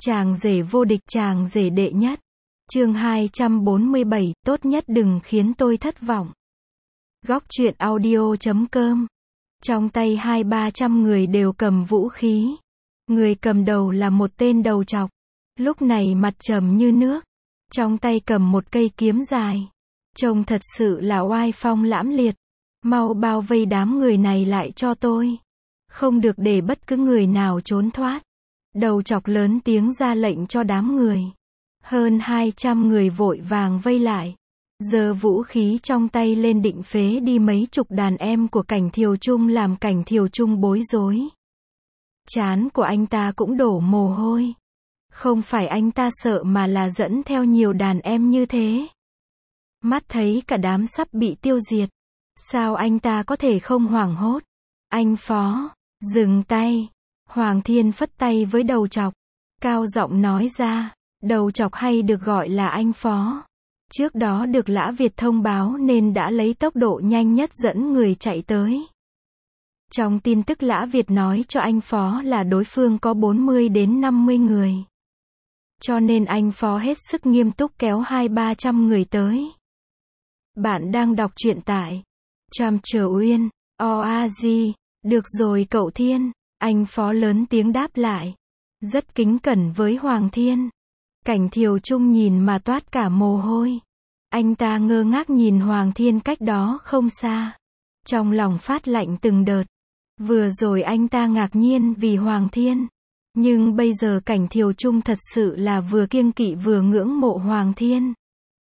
Chàng rể vô địch, chàng rể đệ nhất. Chương 247, tốt nhất đừng khiến tôi thất vọng. Góc truyện audio.com. Trong tay 200-300 người đều cầm vũ khí. Người cầm đầu là một tên đầu trọc. Lúc này mặt trầm như nước. Trong tay cầm một cây kiếm dài. Trông thật sự là oai phong lãm liệt. Mau bao vây đám người này lại cho tôi. Không được để bất cứ người nào trốn thoát. Đầu trọc lớn tiếng ra lệnh cho đám người. Hơn 200 người vội vàng vây lại. Giơ vũ khí trong tay lên định phế đi mấy chục đàn em của Cảnh Thiều Trung, làm Cảnh Thiều Trung bối rối. Trán của anh ta cũng đổ mồ hôi. Không phải anh ta sợ mà là dẫn theo nhiều đàn em như thế. Mắt thấy cả đám sắp bị tiêu diệt. Sao anh ta có thể không hoảng hốt? Anh Phó, dừng tay. Hoàng Thiên phất tay với đầu trọc. Cao giọng nói ra, đầu trọc hay được gọi là anh Phó. Trước đó được Lã Việt thông báo nên đã lấy tốc độ nhanh nhất dẫn người chạy tới. Trong tin tức Lã Việt nói cho anh Phó là đối phương có 40 đến 50 người. Cho nên anh Phó hết sức nghiêm túc kéo 200-300 người tới. Bạn đang đọc truyện tại Tràm Trở Uyên, OAG. Được rồi cậu Thiên. Anh Phó lớn tiếng đáp lại. Rất kính cẩn với Hoàng Thiên. Cảnh Thiều Trung nhìn mà toát cả mồ hôi. Anh ta ngơ ngác nhìn Hoàng Thiên cách đó không xa. Trong lòng phát lạnh từng đợt. Vừa rồi anh ta ngạc nhiên vì Hoàng Thiên. Nhưng bây giờ Cảnh Thiều Trung thật sự là vừa kiêng kỵ vừa ngưỡng mộ Hoàng Thiên.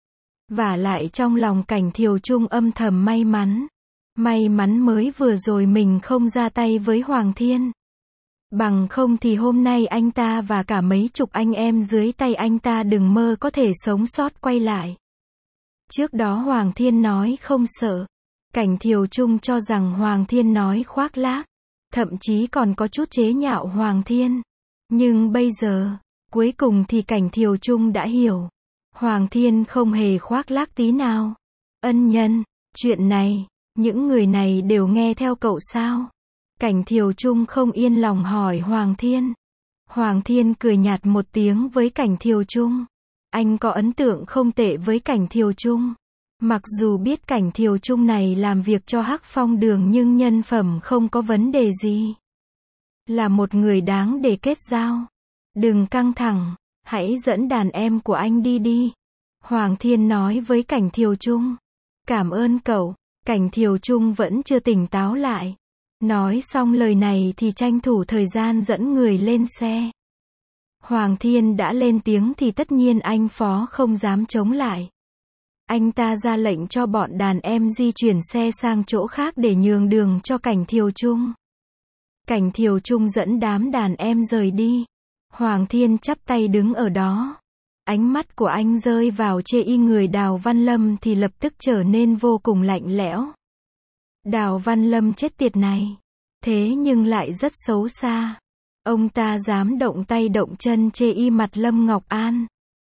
Vả lại trong lòng Cảnh Thiều Trung âm thầm may mắn. May mắn mới vừa rồi mình không ra tay với Hoàng Thiên. Bằng không thì hôm nay anh ta và cả mấy chục anh em dưới tay anh ta đừng mơ có thể sống sót quay lại. Trước đó Hoàng Thiên nói không sợ. Cảnh Thiều Trung cho rằng Hoàng Thiên nói khoác lác. Thậm chí còn có chút chế nhạo Hoàng Thiên. Nhưng bây giờ, cuối cùng thì Cảnh Thiều Trung đã hiểu. Hoàng Thiên không hề khoác lác tí nào. Ân nhân, chuyện này, những người này đều nghe theo cậu sao? Cảnh Thiều Trung không yên lòng hỏi Hoàng Thiên. Hoàng Thiên cười nhạt một tiếng với Cảnh Thiều Trung. Anh có ấn tượng không tệ với Cảnh Thiều Trung. Mặc dù biết Cảnh Thiều Trung này làm việc cho Hắc Phong Đường nhưng nhân phẩm không có vấn đề gì. Là một người đáng để kết giao. Đừng căng thẳng, hãy dẫn đàn em của anh đi đi. Hoàng Thiên nói với Cảnh Thiều Trung. Cảm ơn cậu. Cảnh Thiều Trung vẫn chưa tỉnh táo lại. Nói xong lời này thì tranh thủ thời gian dẫn người lên xe. Hoàng Thiên đã lên tiếng thì tất nhiên anh Phó không dám chống lại. Anh ta ra lệnh cho bọn đàn em di chuyển xe sang chỗ khác để nhường đường cho Cảnh Thiều Trung. Cảnh Thiều Trung dẫn đám đàn em rời đi. Hoàng Thiên chắp tay đứng ở đó. Ánh mắt của anh rơi vào chê y người Đào Văn Lâm thì lập tức trở nên vô cùng lạnh lẽo. Đào Văn Lâm chết tiệt này. Thế nhưng lại rất xấu xa. Ông ta dám động tay động chân chê y mặt Lâm Ngọc An.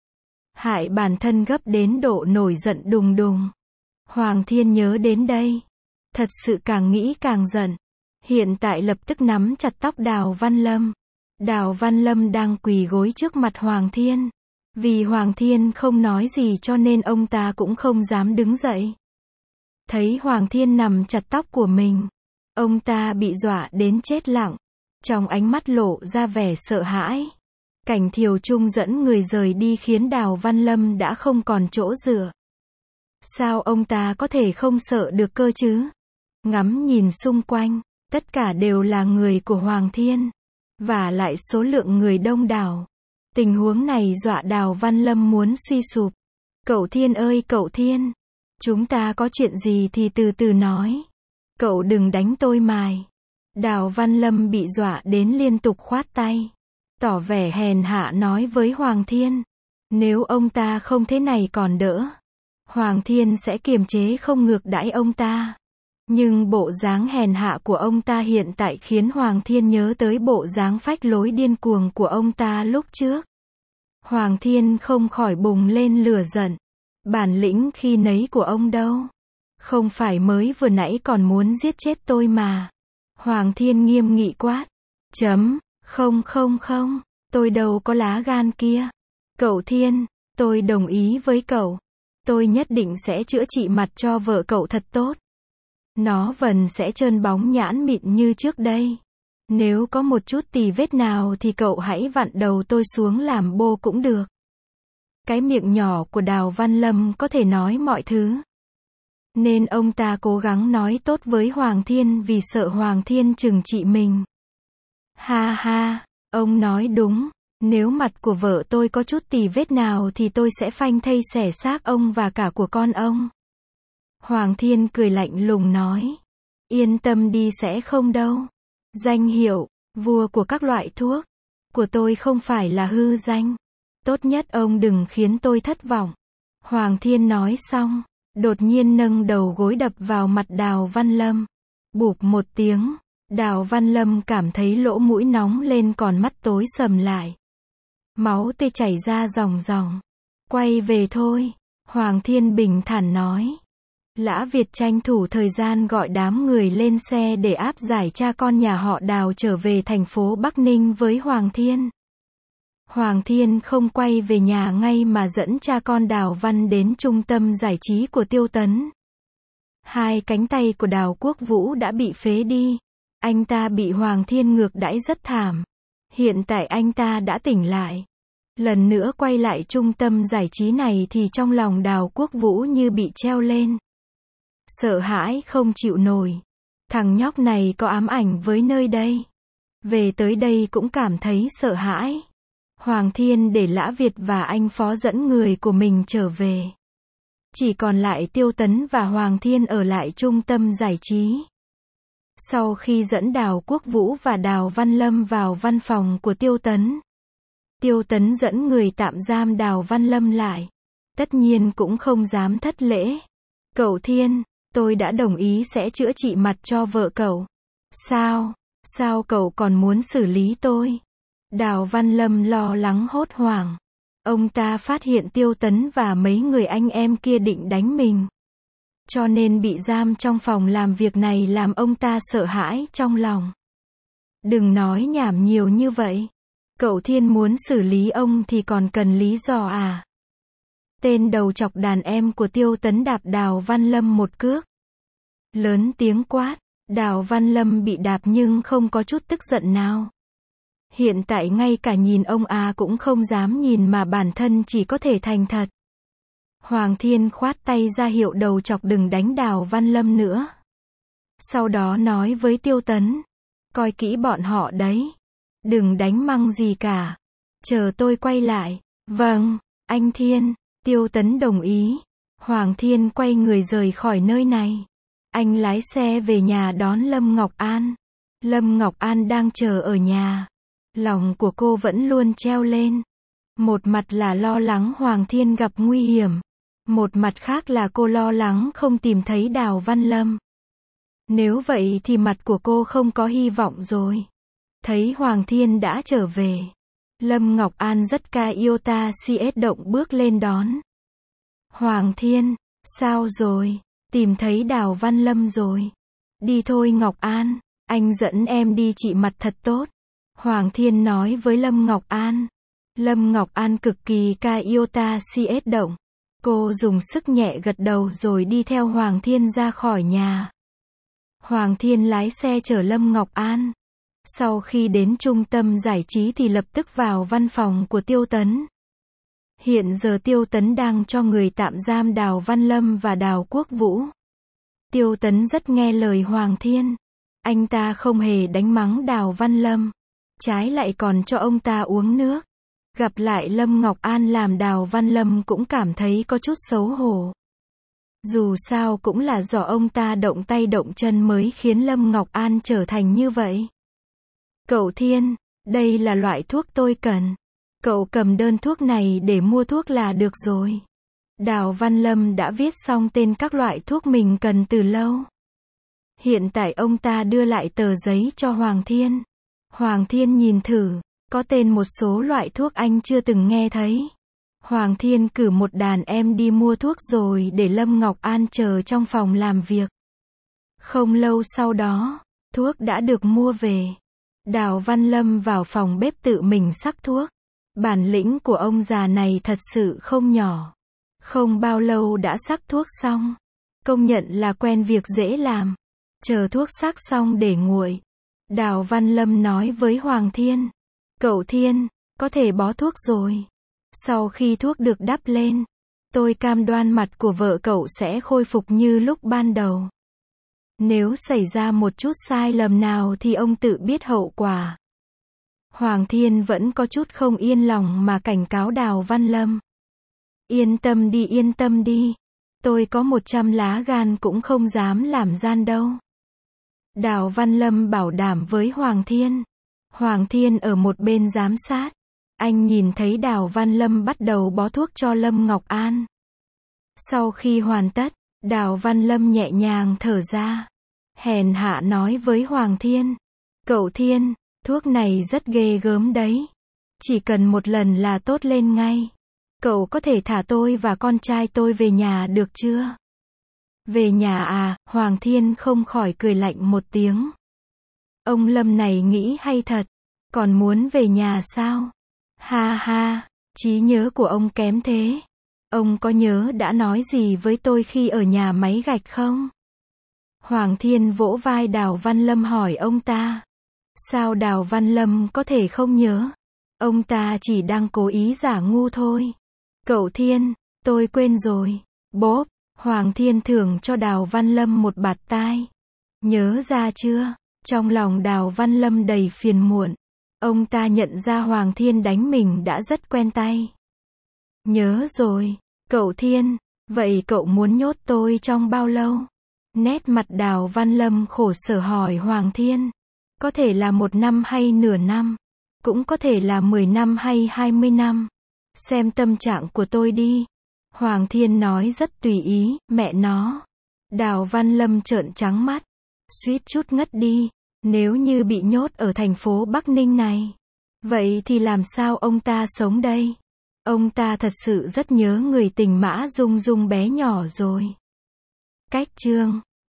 Hại bản thân gấp đến độ nổi giận đùng đùng. Hoàng Thiên nhớ đến đây. Thật sự càng nghĩ càng giận. Hiện tại lập tức nắm chặt tóc Đào Văn Lâm. Đào Văn Lâm đang quỳ gối trước mặt Hoàng Thiên. Vì Hoàng Thiên không nói gì cho nên ông ta cũng không dám đứng dậy. Thấy Hoàng Thiên nằm chặt tóc của mình. Ông ta bị dọa đến chết lặng. Trong ánh mắt lộ ra vẻ sợ hãi. Cảnh Thiều Trung dẫn người rời đi khiến Đào Văn Lâm đã không còn chỗ dựa. Sao ông ta có thể không sợ được cơ chứ? Ngắm nhìn xung quanh, tất cả đều là người của Hoàng Thiên. Và lại số lượng người đông đảo. Tình huống này dọa Đào Văn Lâm muốn suy sụp. Cậu Thiên ơi cậu Thiên. Chúng ta có chuyện gì thì từ từ nói. Cậu đừng đánh tôi mài. Đào Văn Lâm bị dọa đến liên tục khoát tay. Tỏ vẻ hèn hạ nói với Hoàng Thiên. Nếu ông ta không thế này còn đỡ. Hoàng Thiên sẽ kiềm chế không ngược đãi ông ta. Nhưng bộ dáng hèn hạ của ông ta hiện tại khiến Hoàng Thiên nhớ tới bộ dáng phách lối điên cuồng của ông ta lúc trước. Hoàng Thiên không khỏi bùng lên lửa giận. Bản lĩnh khi nấy của ông đâu. Không phải mới vừa nãy còn muốn giết chết tôi mà. Hoàng Thiên nghiêm nghị quát. Không, Tôi đâu có lá gan kia. Cậu Thiên, tôi đồng ý với cậu. Tôi nhất định sẽ chữa trị mặt cho vợ cậu thật tốt. Nó vẫn sẽ trơn bóng nhãn mịn như trước đây. Nếu có một chút tì vết nào thì cậu hãy vặn đầu tôi xuống làm bô cũng được. Cái miệng nhỏ của Đào Văn Lâm có thể nói mọi thứ. Nên ông ta cố gắng nói tốt với Hoàng Thiên vì sợ Hoàng Thiên trừng trị mình. Ha ha, ông nói đúng. Nếu mặt của vợ tôi có chút tì vết nào thì tôi sẽ phanh thây xẻ xác ông và cả của con ông. Hoàng Thiên cười lạnh lùng nói. Yên tâm đi, sẽ không đâu. Danh hiệu, vua của các loại thuốc, của tôi không phải là hư danh. Tốt nhất ông đừng khiến tôi thất vọng. Hoàng Thiên nói xong, đột nhiên nâng đầu gối đập vào mặt Đào Văn Lâm. Bụp một tiếng, Đào Văn Lâm cảm thấy lỗ mũi nóng lên còn mắt tối sầm lại. Máu tươi chảy ra ròng ròng. Quay về thôi, Hoàng Thiên bình thản nói. Lã Việt tranh thủ thời gian gọi đám người lên xe để áp giải cha con nhà họ Đào trở về thành phố Bắc Ninh với Hoàng Thiên. Hoàng Thiên không quay về nhà ngay mà dẫn cha con Đào Văn đến trung tâm giải trí của Tiêu Tấn. Hai cánh tay của Đào Quốc Vũ đã bị phế đi. Anh ta bị Hoàng Thiên ngược đãi rất thảm. Hiện tại anh ta đã tỉnh lại. Lần nữa quay lại trung tâm giải trí này thì trong lòng Đào Quốc Vũ như bị treo lên. Sợ hãi không chịu nổi. Thằng nhóc này có ám ảnh với nơi đây. Về tới đây cũng cảm thấy sợ hãi. Hoàng Thiên để Lã Việt và anh Phó dẫn người của mình trở về. Chỉ còn lại Tiêu Tấn và Hoàng Thiên ở lại trung tâm giải trí. Sau khi dẫn Đào Quốc Vũ và Đào Văn Lâm vào văn phòng của Tiêu Tấn, Tiêu Tấn dẫn người tạm giam Đào Văn Lâm lại. Tất nhiên cũng không dám thất lễ. Cậu Thiên, tôi đã đồng ý sẽ chữa trị mặt cho vợ cậu. Sao cậu còn muốn xử lý tôi? Đào Văn Lâm lo lắng hốt hoảng. Ông ta phát hiện Tiêu Tấn và mấy người anh em kia định đánh mình. Cho nên bị giam trong phòng làm việc này làm ông ta sợ hãi trong lòng. Đừng nói nhảm nhiều như vậy. Cậu Thiên muốn xử lý ông thì còn cần lý do à? Tên đầu chọc đàn em của Tiêu Tấn đạp Đào Văn Lâm một cước. Lớn tiếng quát. Đào Văn Lâm bị đạp nhưng không có chút tức giận nào. Hiện tại ngay cả nhìn ông cũng không dám nhìn mà bản thân chỉ có thể thành thật. Hoàng Thiên khoát tay ra hiệu đầu chọc đừng đánh Đào Văn Lâm nữa. Sau đó nói với Tiêu Tấn. Coi kỹ bọn họ đấy. Đừng đánh măng gì cả. Chờ tôi quay lại. Vâng, anh Thiên. Tiêu Tấn đồng ý. Hoàng Thiên quay người rời khỏi nơi này. Anh lái xe về nhà đón Lâm Ngọc An. Lâm Ngọc An đang chờ ở nhà. Lòng của cô vẫn luôn treo lên. Một mặt là lo lắng Hoàng Thiên gặp nguy hiểm. Một mặt khác là cô lo lắng không tìm thấy Đào Văn Lâm. Nếu vậy thì mặt của cô không có hy vọng rồi. Thấy Hoàng Thiên đã trở về. Lâm Ngọc An rất Iota CS động bước lên đón. Hoàng Thiên, sao rồi? Tìm thấy Đào Văn Lâm rồi. Đi thôi Ngọc An, anh dẫn em đi trị mặt thật tốt. Hoàng Thiên nói với Lâm Ngọc An. Lâm Ngọc An cực kỳ Iota CS động. Cô dùng sức nhẹ gật đầu rồi đi theo Hoàng Thiên ra khỏi nhà. Hoàng Thiên lái xe chở Lâm Ngọc An. Sau khi đến trung tâm giải trí thì lập tức vào văn phòng của Tiêu Tấn. Hiện giờ Tiêu Tấn đang cho người tạm giam Đào Văn Lâm và Đào Quốc Vũ. Tiêu Tấn rất nghe lời Hoàng Thiên. Anh ta không hề đánh mắng Đào Văn Lâm. Trái lại còn cho ông ta uống nước. Gặp lại Lâm Ngọc An làm Đào Văn Lâm cũng cảm thấy có chút xấu hổ. Dù sao cũng là do ông ta động tay động chân mới khiến Lâm Ngọc An trở thành như vậy. Cậu Thiên, đây là loại thuốc tôi cần. Cậu cầm đơn thuốc này để mua thuốc là được rồi. Đào Văn Lâm đã viết xong tên các loại thuốc mình cần từ lâu. Hiện tại ông ta đưa lại tờ giấy cho Hoàng Thiên. Hoàng Thiên nhìn thử, có tên một số loại thuốc anh chưa từng nghe thấy. Hoàng Thiên cử một đàn em đi mua thuốc rồi để Lâm Ngọc An chờ trong phòng làm việc. Không lâu sau đó, thuốc đã được mua về. Đào Văn Lâm vào phòng bếp tự mình xắc thuốc. Bản lĩnh của ông già này thật sự không nhỏ. Không bao lâu đã xắc thuốc xong. Công nhận là quen việc dễ làm. Chờ thuốc xắc xong để nguội. Đào Văn Lâm nói với Hoàng Thiên. Cậu Thiên, có thể bó thuốc rồi. Sau khi thuốc được đắp lên, tôi cam đoan mặt của vợ cậu sẽ khôi phục như lúc ban đầu. Nếu xảy ra một chút sai lầm nào thì ông tự biết hậu quả. Hoàng Thiên vẫn có chút không yên lòng mà cảnh cáo Đào Văn Lâm. Yên tâm đi. Tôi có 100 lá gan cũng không dám làm gian đâu. Đào Văn Lâm bảo đảm với Hoàng Thiên. Hoàng Thiên ở một bên giám sát. Anh nhìn thấy Đào Văn Lâm bắt đầu bó thuốc cho Lâm Ngọc An. Sau khi hoàn tất, Đào Văn Lâm nhẹ nhàng thở ra. Hèn hạ nói với Hoàng Thiên. Cậu Thiên, thuốc này rất ghê gớm đấy. Chỉ cần một lần là tốt lên ngay. Cậu có thể thả tôi và con trai tôi về nhà được chưa? Về nhà à? Hoàng Thiên không khỏi cười lạnh một tiếng. Ông Lâm này nghĩ hay thật. Còn muốn về nhà sao? Ha ha, trí nhớ của ông kém thế. Ông có nhớ đã nói gì với tôi khi ở nhà máy gạch không? Hoàng Thiên vỗ vai Đào Văn Lâm hỏi ông ta. Sao Đào Văn Lâm có thể không nhớ? Ông ta chỉ đang cố ý giả ngu thôi. Cậu Thiên, tôi quên rồi. Bốp, Hoàng Thiên thưởng cho Đào Văn Lâm một bạt tai. Nhớ ra chưa? Trong lòng Đào Văn Lâm đầy phiền muộn. Ông ta nhận ra Hoàng Thiên đánh mình đã rất quen tay. Nhớ rồi, cậu Thiên, vậy cậu muốn nhốt tôi trong bao lâu? Nét mặt Đào Văn Lâm khổ sở hỏi Hoàng Thiên. Có thể là 1 năm hay nửa năm. Cũng có thể là 10 năm hay 20 năm. Xem tâm trạng của tôi đi. Hoàng Thiên nói rất tùy ý, mẹ nó. Đào Văn Lâm trợn trắng mắt. Suýt chút ngất đi. Nếu như bị nhốt ở thành phố Bắc Ninh này. Vậy thì làm sao ông ta sống đây? Ông ta thật sự rất nhớ người tình Mã Dung Dung bé nhỏ rồi. Cách chương